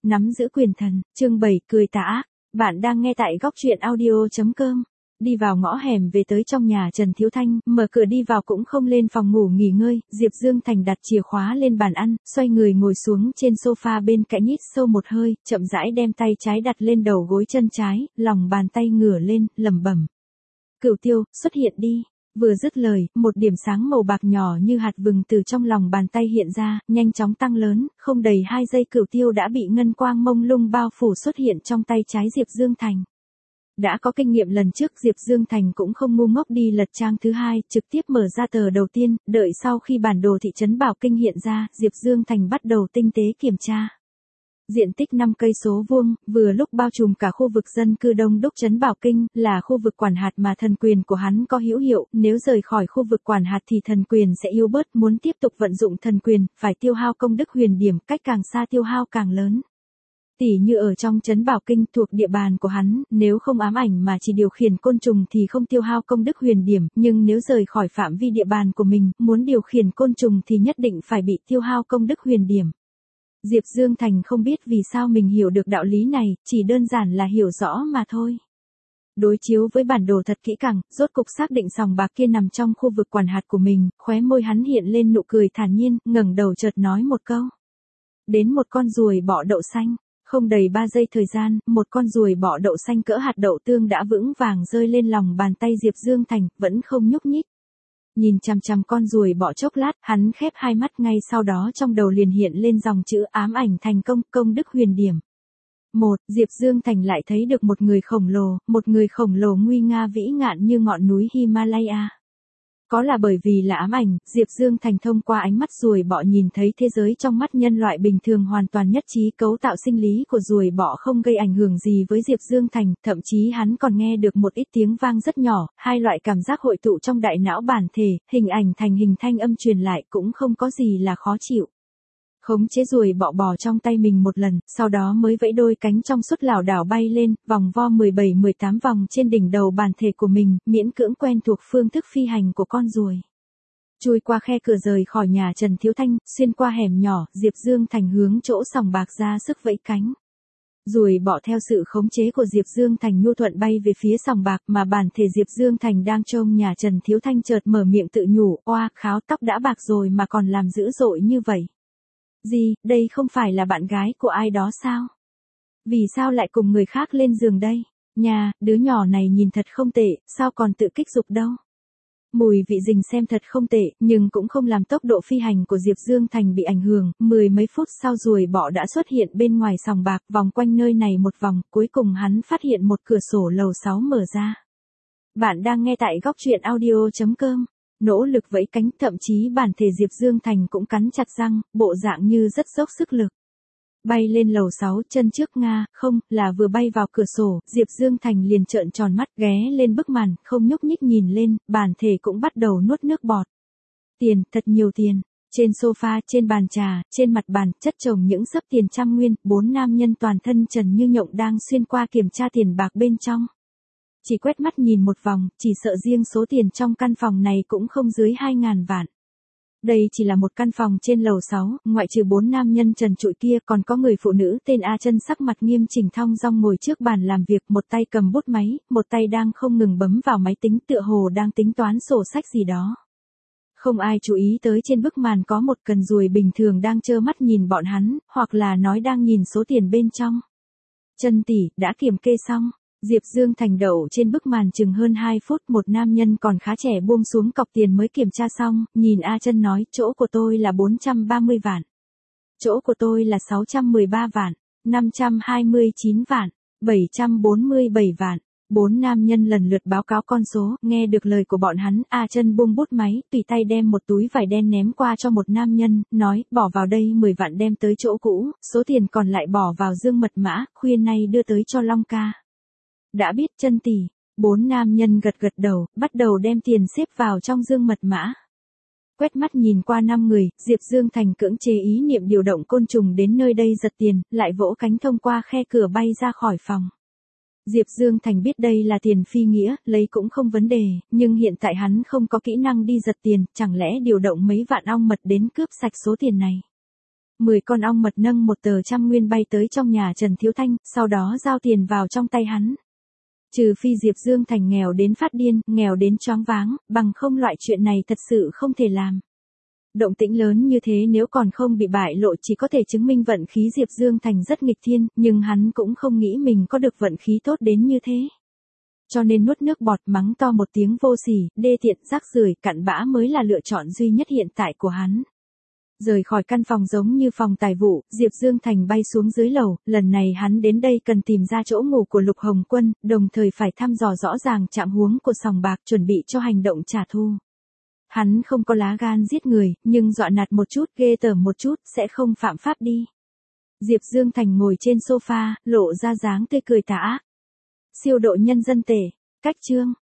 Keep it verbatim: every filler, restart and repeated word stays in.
nắm giữ quyền thần, chương bảy, cười tà ác. Bạn đang nghe tại góc truyện audio.com. Đi vào ngõ hẻm về tới trong nhà Trần Thiếu Thanh, mở cửa đi vào cũng không lên phòng ngủ nghỉ ngơi, Diệp Dương Thành đặt chìa khóa lên bàn ăn, xoay người ngồi xuống trên sofa bên cạnh hít sâu một hơi, chậm rãi đem tay trái đặt lên đầu gối chân trái, lòng bàn tay ngửa lên, lẩm bẩm. Cửu Tiêu, xuất hiện đi. Vừa dứt lời, một điểm sáng màu bạc nhỏ như hạt vừng từ trong lòng bàn tay hiện ra, nhanh chóng tăng lớn, không đầy hai giây Cửu Tiêu đã bị ngân quang mông lung bao phủ xuất hiện trong tay trái Diệp Dương Thành. Đã có kinh nghiệm lần trước Diệp Dương Thành cũng không ngu ngốc đi lật trang thứ hai, trực tiếp mở ra tờ đầu tiên, đợi sau khi bản đồ thị trấn Bảo Kinh hiện ra, Diệp Dương Thành bắt đầu tinh tế kiểm tra. Diện tích năm cây số vuông, vừa lúc bao trùm cả khu vực dân cư đông đúc trấn Bảo Kinh, là khu vực quản hạt mà thần quyền của hắn có hữu hiệu, nếu rời khỏi khu vực quản hạt thì thần quyền sẽ yếu bớt, muốn tiếp tục vận dụng thần quyền, phải tiêu hao công đức huyền điểm, cách càng xa tiêu hao càng lớn. Tỉ như ở trong trấn Bảo Kinh thuộc địa bàn của hắn, nếu không ám ảnh mà chỉ điều khiển côn trùng thì không tiêu hao công đức huyền điểm, nhưng nếu rời khỏi phạm vi địa bàn của mình, muốn điều khiển côn trùng thì nhất định phải bị tiêu hao công đức huyền điểm. Diệp Dương Thành không biết vì sao mình hiểu được đạo lý này, chỉ đơn giản là hiểu rõ mà thôi. Đối chiếu với bản đồ thật kỹ càng, rốt cục xác định sòng bạc kia nằm trong khu vực quản hạt của mình, khóe môi hắn hiện lên nụ cười thản nhiên, ngẩng đầu chợt nói một câu. Đến một con ruồi bọ đậu xanh. Không đầy ba giây thời gian, một con ruồi bọ đậu xanh cỡ hạt đậu tương đã vững vàng rơi lên lòng bàn tay Diệp Dương Thành, vẫn không nhúc nhích. Nhìn chằm chằm con ruồi bọ chốc lát, hắn khép hai mắt, ngay sau đó trong đầu liền hiện lên dòng chữ ám ảnh thành công, công đức huyền điểm. Một, Diệp Dương Thành lại thấy được một người khổng lồ, một người khổng lồ nguy nga vĩ ngạn như ngọn núi Himalaya. Có là bởi vì là ám ảnh, Diệp Dương Thành thông qua ánh mắt ruồi bọ nhìn thấy thế giới trong mắt nhân loại bình thường hoàn toàn nhất trí, cấu tạo sinh lý của ruồi bọ không gây ảnh hưởng gì với Diệp Dương Thành, thậm chí hắn còn nghe được một ít tiếng vang rất nhỏ, hai loại cảm giác hội tụ trong đại não bản thể, hình ảnh thành hình thanh âm truyền lại cũng không có gì là khó chịu. Khống chế ruồi bọ bò trong tay mình một lần, sau đó mới vẫy đôi cánh trong suốt lảo đảo bay lên, vòng vo mười bảy mười tám vòng trên đỉnh đầu bản thể của mình, miễn cưỡng quen thuộc phương thức phi hành của con ruồi. Chui qua khe cửa rời khỏi nhà Trần Thiếu Thanh, xuyên qua hẻm nhỏ, Diệp Dương Thành hướng chỗ sòng bạc ra sức vẫy cánh. Ruồi bọ theo sự khống chế của Diệp Dương Thành nhu thuận bay về phía sòng bạc, mà bản thể Diệp Dương Thành đang trông nhà Trần Thiếu Thanh chợt mở miệng tự nhủ, oa, kháo tóc đã bạc rồi mà còn làm dữ dội như vậy. Gì, đây không phải là bạn gái của ai đó sao? Vì sao lại cùng người khác lên giường đây? Nhà, đứa nhỏ này nhìn thật không tệ, sao còn tự kích dục đâu? Mùi vị rình xem thật không tệ, nhưng cũng không làm tốc độ phi hành của Diệp Dương Thành bị ảnh hưởng, mười mấy phút sau ruồi bọ đã xuất hiện bên ngoài sòng bạc, vòng quanh nơi này một vòng, cuối cùng hắn phát hiện một cửa sổ lầu sáu mở ra. Bạn đang nghe tại góc truyện audio.com. Nỗ lực vẫy cánh, thậm chí bản thể Diệp Dương Thành cũng cắn chặt răng, bộ dạng như rất dốc sức lực. Bay lên lầu sáu, chân trước Nga, không, là vừa bay vào cửa sổ, Diệp Dương Thành liền trợn tròn mắt, ghé lên bức màn, không nhúc nhích nhìn lên, bản thể cũng bắt đầu nuốt nước bọt. Tiền, thật nhiều tiền. Trên sofa, trên bàn trà, trên mặt bàn, chất chồng những xấp tiền trăm nguyên, bốn nam nhân toàn thân trần như nhộng đang xuyên qua kiểm tra tiền bạc bên trong. Chỉ quét mắt nhìn một vòng, chỉ sợ riêng số tiền trong căn phòng này cũng không dưới hai ngàn vạn. Đây chỉ là một căn phòng trên lầu sáu, ngoại trừ bốn nam nhân trần trụi kia còn có người phụ nữ tên A Chân sắc mặt nghiêm chỉnh thong dong ngồi trước bàn làm việc, một tay cầm bút máy, một tay đang không ngừng bấm vào máy tính tựa hồ đang tính toán sổ sách gì đó. Không ai chú ý tới trên bức màn có một cần ruồi bình thường đang trơ mắt nhìn bọn hắn, hoặc là nói đang nhìn số tiền bên trong. Chân tỷ, đã kiểm kê xong. Diệp Dương Thành đậu trên bức màn chừng hơn hai phút, một nam nhân còn khá trẻ buông xuống cọc tiền mới kiểm tra xong, nhìn A Chân nói, chỗ của tôi là bốn trăm ba mươi vạn. Chỗ của tôi là sáu trăm mười ba vạn, năm trăm hai mươi chín vạn, bảy trăm bốn mươi bảy vạn. Bốn nam nhân lần lượt báo cáo con số, nghe được lời của bọn hắn, A Chân buông bút máy, tùy tay đem một túi vải đen ném qua cho một nam nhân, nói, bỏ vào đây mười vạn đem tới chỗ cũ, số tiền còn lại bỏ vào dương mật mã, khuya nay đưa tới cho Long ca. Đã biết Chân tỷ. Bốn nam nhân gật gật đầu, bắt đầu đem tiền xếp vào trong dương mật mã. Quét mắt nhìn qua năm người, Diệp Dương Thành cưỡng chế ý niệm điều động côn trùng đến nơi đây giật tiền, lại vỗ cánh thông qua khe cửa bay ra khỏi phòng. Diệp Dương Thành biết đây là tiền phi nghĩa, lấy cũng không vấn đề, nhưng hiện tại hắn không có kỹ năng đi giật tiền, chẳng lẽ điều động mấy vạn ong mật đến cướp sạch số tiền này. Mười con ong mật nâng một tờ trăm nguyên bay tới trong nhà Trần Thiếu Thanh, sau đó giao tiền vào trong tay hắn. Trừ phi Diệp Dương Thành nghèo đến phát điên, nghèo đến choáng váng, bằng không loại chuyện này thật sự không thể làm. Động tĩnh lớn như thế nếu còn không bị bại lộ chỉ có thể chứng minh vận khí Diệp Dương Thành rất nghịch thiên, nhưng hắn cũng không nghĩ mình có được vận khí tốt đến như thế. Cho nên nuốt nước bọt mắng to một tiếng vô sỉ, đê tiện, rác rưởi, cặn bã mới là lựa chọn duy nhất hiện tại của hắn. Rời khỏi căn phòng giống như phòng tài vụ, Diệp Dương Thành bay xuống dưới lầu, lần này hắn đến đây cần tìm ra chỗ ngủ của Lục Hồng Quân, đồng thời phải thăm dò rõ ràng trạng huống của sòng bạc chuẩn bị cho hành động trả thù. Hắn không có lá gan giết người, nhưng dọa nạt một chút, ghê tởm một chút, sẽ không phạm pháp đi. Diệp Dương Thành ngồi trên sofa, lộ ra dáng tươi cười tả. Siêu độ nhân dân tể, cách chương.